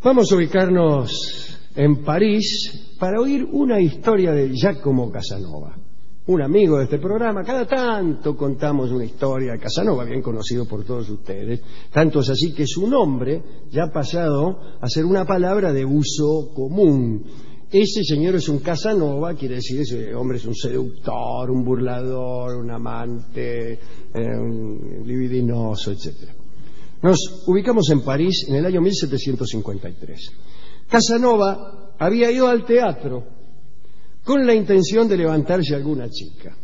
Vamos a ubicarnos en París para oír una historia de Giacomo Casanova, un amigo de este programa. Cada tanto contamos una historia de Casanova, bien conocido por todos ustedes. Tanto es así que su nombre ya ha pasado a ser una palabra de uso común. Ese señor es un Casanova, quiere decir ese hombre es un seductor, un burlador, un amante, un libidinoso, etc. Nos ubicamos en París en el año 1753. Casanova había ido al teatro con la intención de levantarse a alguna chica.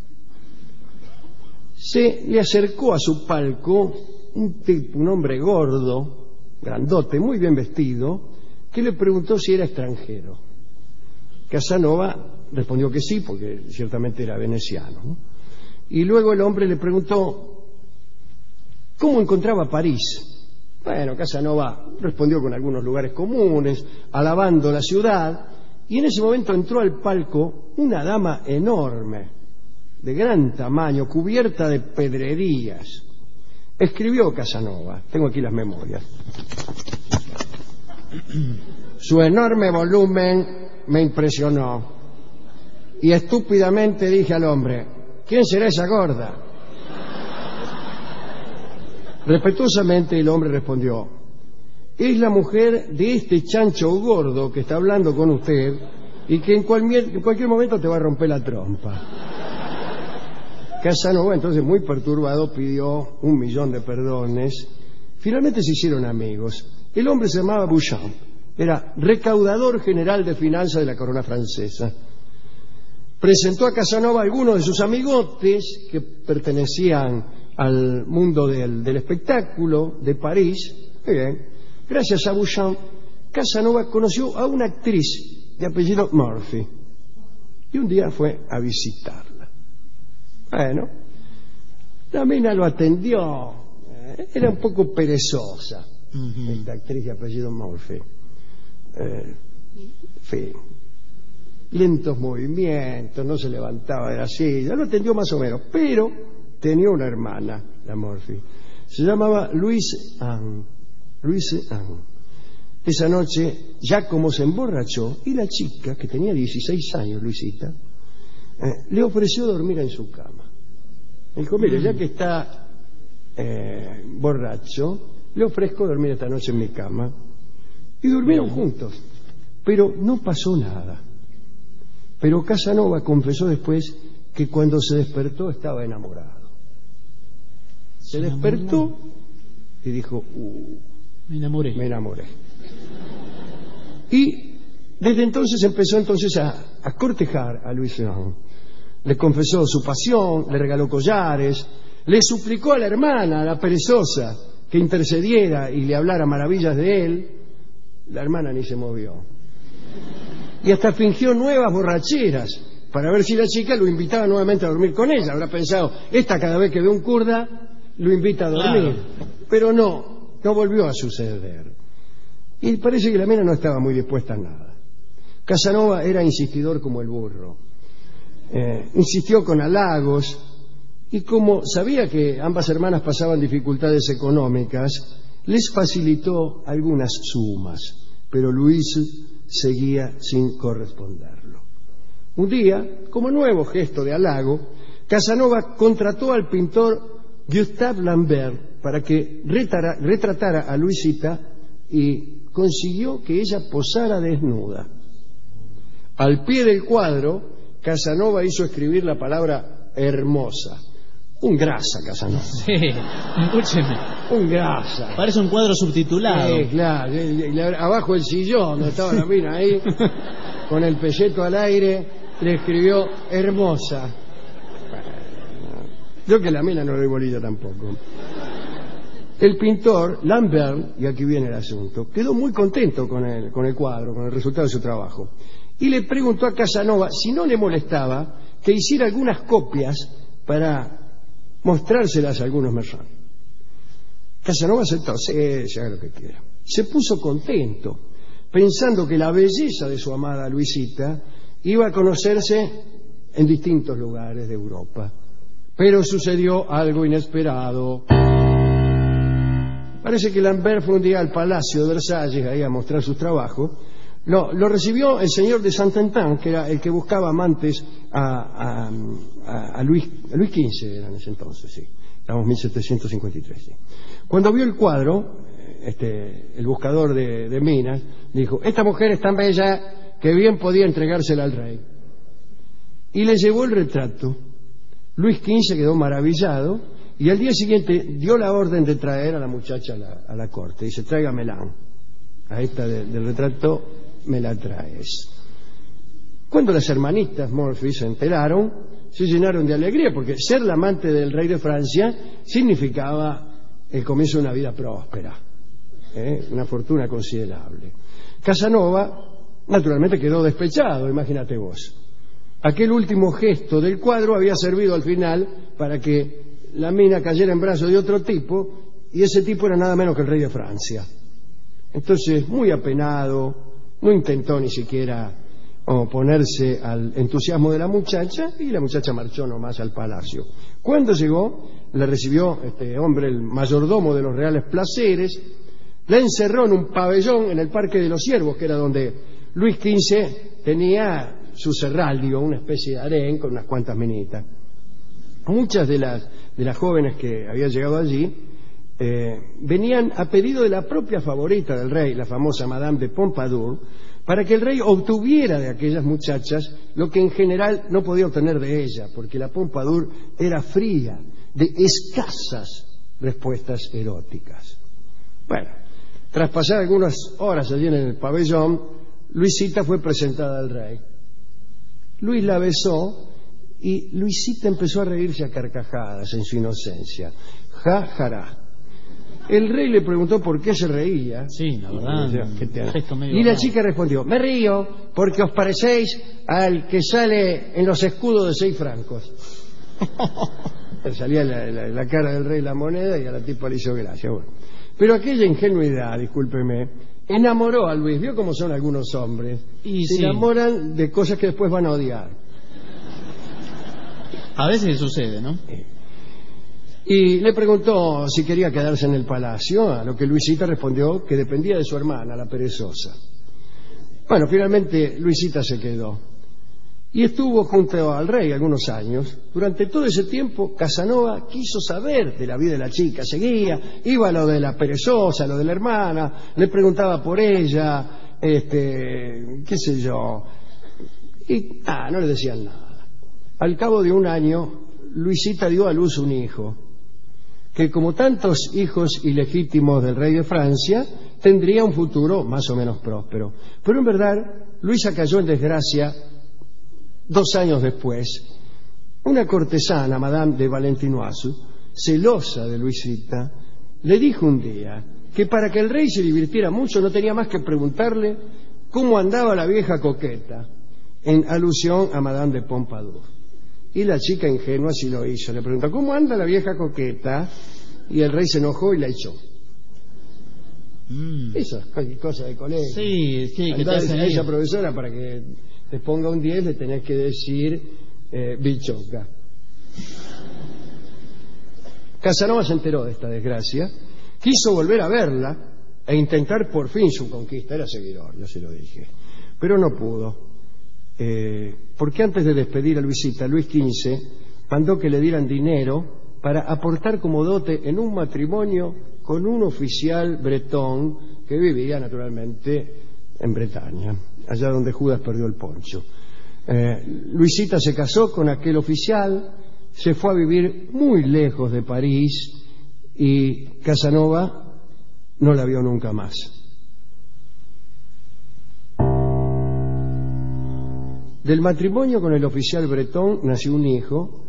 Se le acercó a su palco un hombre gordo, grandote, muy bien vestido, que le preguntó si era extranjero. Casanova respondió que sí, porque ciertamente era veneciano, ¿no? Y luego el hombre le preguntó cómo encontraba París. Bueno, Casanova respondió con algunos lugares comunes, alabando la ciudad, y en ese momento entró al palco una dama enorme, de gran tamaño, cubierta de pedrerías. Escribió Casanova, tengo aquí las memorias. Su enorme volumen me impresionó y estúpidamente dije al hombre: ¿quién será esa gorda? Respetuosamente el hombre respondió: es la mujer de este chancho gordo que está hablando con usted y que en cualquier momento te va a romper la trompa. Casanova, entonces, muy perturbado, pidió 1.000.000 de perdones. Finalmente se hicieron amigos. El hombre se llamaba Beauchamp, era recaudador general de finanzas de la corona francesa. Presentó a Casanova a algunos de sus amigotes que pertenecían al mundo del espectáculo de París. Muy bien. Gracias a Beauchamp, Casanova conoció a una actriz de apellido Murphy y un día fue a visitarla. Bueno, la mina lo atendió. Era un poco perezosa, esta actriz de apellido Murphy. En fin, lentos movimientos, no se levantaba de la silla, lo atendió más o menos, pero tenía una hermana, la Murphy. Se llamaba Louise Anne. Esa noche Giacomo se emborrachó y la chica, que tenía 16 años, Luisita, le ofreció dormir en su cama. Dijo: mire, ya que está borracho, le ofrezco dormir esta noche en mi cama. Y durmieron juntos, pero no pasó nada. Pero Casanova confesó después que cuando se despertó estaba enamorado. Se despertó y dijo: me enamoré. Y desde entonces empezó a cortejar a Louise Anne. Le confesó su pasión, le regaló collares, le suplicó a la hermana, a la perezosa, que intercediera y le hablara maravillas de él. La hermana ni se movió. Y hasta fingió nuevas borracheras para ver si la chica lo invitaba nuevamente a dormir con ella. Habrá pensado: esta cada vez que ve un kurda lo invita a dormir. Claro. Pero no volvió a suceder. Y parece que la mina no estaba muy dispuesta a nada. Casanova era insistidor como el burro. Insistió con halagos, y como sabía que ambas hermanas pasaban dificultades económicas, les facilitó algunas sumas, pero Luis seguía sin corresponderlo. Un día, como nuevo gesto de halago, Casanova contrató al pintor Gustave Lambert para que retratara a Luisita y consiguió que ella posara desnuda. Al pie del cuadro, Casanova hizo escribir la palabra hermosa. Un grasa, Casanova. Sí, escúcheme. Un grasa. Parece un cuadro subtitulado. Sí, claro. Abajo el sillón, donde estaba la mina ahí, con el pelleto al aire, le escribió hermosa. Yo que la mina no le doy bolilla tampoco. El pintor Lambert, y aquí viene el asunto, quedó muy contento con el cuadro, con el resultado de su trabajo, y le preguntó a Casanova si no le molestaba que hiciera algunas copias para mostrárselas a algunos merchants. Casanova aceptó: sí, haga lo que quiera. Se puso contento, pensando que la belleza de su amada Luisita iba a conocerse en distintos lugares de Europa. Pero sucedió algo inesperado. Parece que Lambert fue un día al Palacio de Versalles, ahí a mostrar sus trabajos. Lo recibió el señor de Saint-Quentin, que era el que buscaba amantes a Luis XV, era en ese entonces, sí. Estamos en 1753, sí. Cuando vio el cuadro, el buscador de minas, dijo: esta mujer es tan bella que bien podía entregársela al rey. Y le llevó el retrato. Luis XV quedó maravillado y al día siguiente dio la orden de traer a la muchacha a la corte. Dice: tráigamela. A esta del retrato me la traes. Cuando las hermanitas Morphy se enteraron, se llenaron de alegría, porque ser la amante del rey de Francia significaba el comienzo de una vida próspera, una fortuna considerable. Casanova, naturalmente, quedó despechado, imagínate vos. Aquel último gesto del cuadro había servido al final para que la mina cayera en brazos de otro tipo, y ese tipo era nada menos que el rey de Francia. Entonces, muy apenado, no intentó ni siquiera oponerse al entusiasmo de la muchacha, y la muchacha marchó nomás al palacio. Cuando llegó, le recibió este hombre, el mayordomo de los reales placeres, la encerró en un pabellón en el Parque de los Ciervos, que era donde Luis XV tenía su serraldio, una especie de harén con unas cuantas minitas. Muchas de las jóvenes que habían llegado allí venían a pedido de la propia favorita del rey, la famosa Madame de Pompadour, para que el rey obtuviera de aquellas muchachas lo que en general no podía obtener de ella, porque la Pompadour era fría, de escasas respuestas eróticas. Bueno, tras pasar algunas horas allí en el pabellón, Luisita fue presentada al rey. Luis la besó y Luisita empezó a reírse a carcajadas en su inocencia. Ja, jará. El rey le preguntó por qué se reía. Sí, la verdad. Y la chica respondió: me río porque os parecéis al que sale en los escudos de 6 francos. Salía la cara del rey la moneda y a la tipa le hizo gracia. Bueno. Pero aquella ingenuidad, discúlpeme, enamoró a Luis. ¿Vio cómo son algunos hombres? Se enamoran de cosas que después van a odiar. A veces sucede, ¿no? Y le preguntó si quería quedarse en el palacio, a lo que Luisita respondió que dependía de su hermana, la perezosa. Bueno, finalmente Luisita se quedó y estuvo junto al rey algunos años. Durante todo ese tiempo Casanova quiso saber de la vida de la chica, seguía, iba a lo de la perezosa, a lo de la hermana, le preguntaba por ella, qué sé yo, y no le decían nada. Al cabo de un año, Luisita dio a luz un hijo, que como tantos hijos ilegítimos del rey de Francia, tendría un futuro más o menos próspero. Pero en verdad, Luisa cayó en desgracia 2 años después. Una cortesana, Madame de Valentinois, celosa de Luisita, le dijo un día que para que el rey se divirtiera mucho no tenía más que preguntarle cómo andaba la vieja coqueta, en alusión a Madame de Pompadour. Y la chica ingenua sí lo hizo. Le preguntó: ¿cómo anda la vieja coqueta? Y el rey se enojó y la echó. Eso es cosa de colegio. Sí, que te hacen a esa profesora, para que te ponga un 10, le tenés que decir bichoca. Casanova se enteró de esta desgracia, quiso volver a verla e intentar por fin su conquista. Era seguidor, yo se lo dije, pero no pudo. Porque antes de despedir a Luisita, Luis XV mandó que le dieran dinero para aportar como dote en un matrimonio con un oficial bretón que vivía naturalmente en Bretaña, allá donde Judas perdió el poncho. Luisita se casó con aquel oficial, se fue a vivir muy lejos de París y Casanova no la vio nunca más. Del matrimonio con el oficial bretón nació un hijo,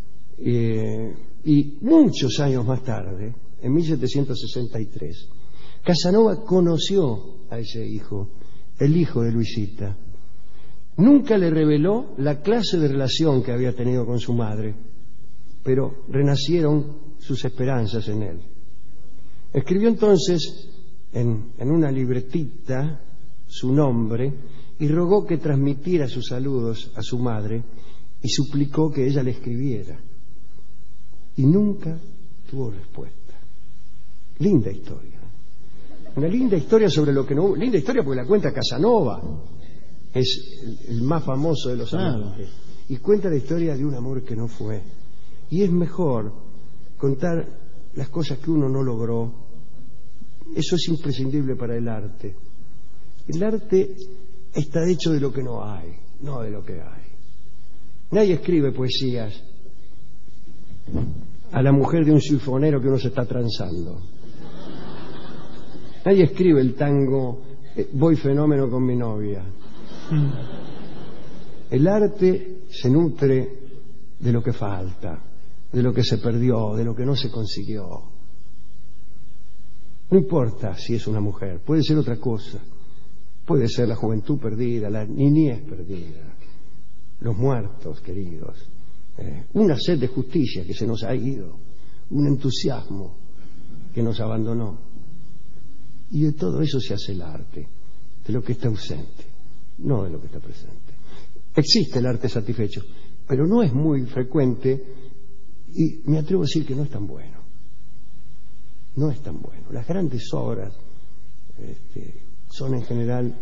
y muchos años más tarde, en 1763, Casanova conoció a ese hijo, el hijo de Luisita. Nunca le reveló la clase de relación que había tenido con su madre, pero renacieron sus esperanzas en él. Escribió entonces en una libretita su nombre y rogó que transmitiera sus saludos a su madre y suplicó que ella le escribiera. Y nunca tuvo respuesta. Linda historia. Una linda historia sobre lo que no hubo. Linda historia porque la cuenta Casanova. Es el más famoso de los amantes. Y cuenta la historia de un amor que no fue. Y es mejor contar las cosas que uno no logró. Eso es imprescindible para el arte. El arte está hecho de lo que no hay, no de lo que hay. Nadie escribe poesías a la mujer de un silfonero que uno se está transando. Nadie escribe el tango voy fenómeno con mi novia. El arte se nutre de lo que falta, de lo que se perdió, de lo que no se consiguió. No importa si es una mujer, puede ser otra cosa. Puede ser la juventud perdida, la niñez perdida, los muertos queridos, una sed de justicia que se nos ha ido, un entusiasmo que nos abandonó. Y de todo eso se hace el arte, de lo que está ausente, no de lo que está presente. Existe el arte satisfecho, pero no es muy frecuente y me atrevo a decir que no es tan bueno. No es tan bueno. Las grandes obras son en general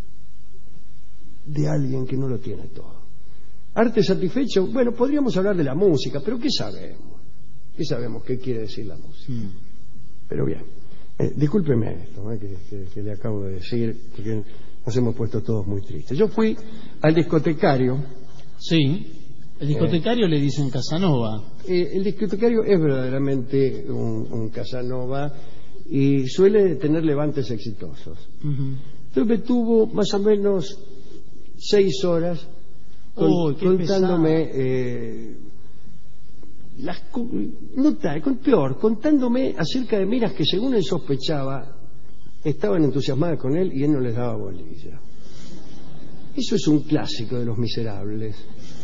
de alguien que no lo tiene todo. Arte satisfecho, bueno, podríamos hablar de la música, pero ¿qué sabemos? ¿Qué sabemos qué quiere decir la música? Pero bien, discúlpeme esto que le acabo de decir, porque nos hemos puesto todos muy tristes. Yo fui al discotecario. Sí, el discotecario le dicen Casanova. El discotecario es verdaderamente un Casanova y suele tener levantes exitosos. Entonces me tuvo más o menos 6 horas contándome contándome acerca de minas que según él sospechaba estaban entusiasmadas con él y él no les daba bolilla. Eso es un clásico de Los Miserables.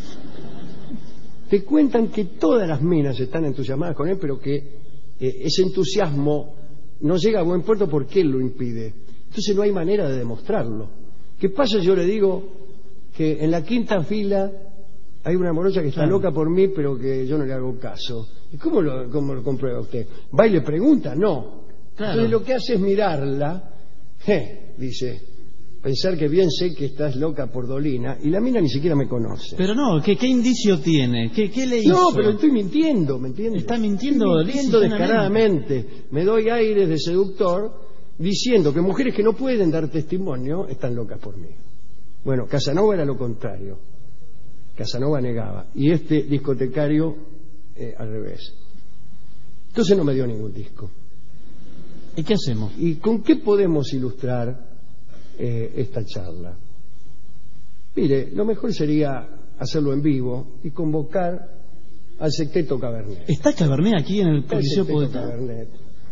Te cuentan que todas las minas están entusiasmadas con él, pero que ese entusiasmo no llega a buen puerto porque él lo impide. Entonces no hay manera de demostrarlo. ¿Qué pasa? Yo le digo que en la 5ª fila hay una morocha que está loca por mí, pero que yo no le hago caso. ¿Y cómo lo comprueba usted? ¿Va y le pregunta? No. Claro. Entonces lo que hace es mirarla, dice, pensar que bien sé que estás loca por Dolina, y la mina ni siquiera me conoce. Pero no, ¿qué indicio tiene? ¿Qué le hizo? No, pero estoy mintiendo, ¿me entiendes? Está mintiendo, descaradamente. Me doy aires de seductor diciendo que mujeres que no pueden dar testimonio están locas por mí. Bueno, Casanova era lo contrario. Casanova negaba. Y este discotecario al revés. Entonces no me dio ningún disco. ¿Y qué hacemos? ¿Y con qué podemos ilustrar esta charla? Mire, lo mejor sería hacerlo en vivo y convocar al Sexteto Cabernet. ¿Está Cabernet aquí en el Coliseo Poeta? Cabernet.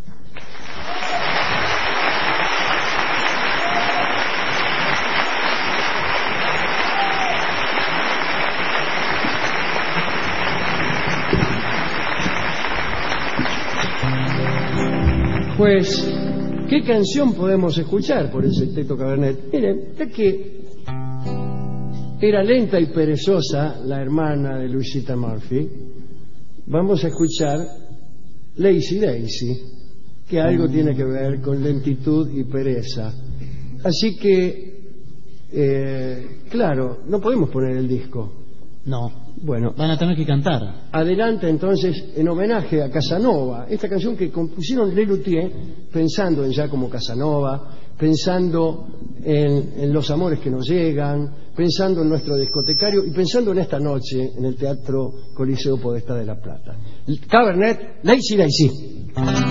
Pues, ¿qué canción podemos escuchar por el Sexteto Cabernet? Miren, ya que era lenta y perezosa la hermana de Luisita Murphy, vamos a escuchar Lazy Daisy, que algo tiene que ver con lentitud y pereza. Así que, claro, no podemos poner el disco. No. Bueno, van a tener que cantar. Adelante entonces, en homenaje a Casanova, esta canción que compusieron Lelutier pensando en Giacomo Casanova, pensando en los amores que nos llegan, pensando en nuestro discotecario y pensando en esta noche en el Teatro Coliseo Podestá de La Plata. Cabernet, Lazy Daisy.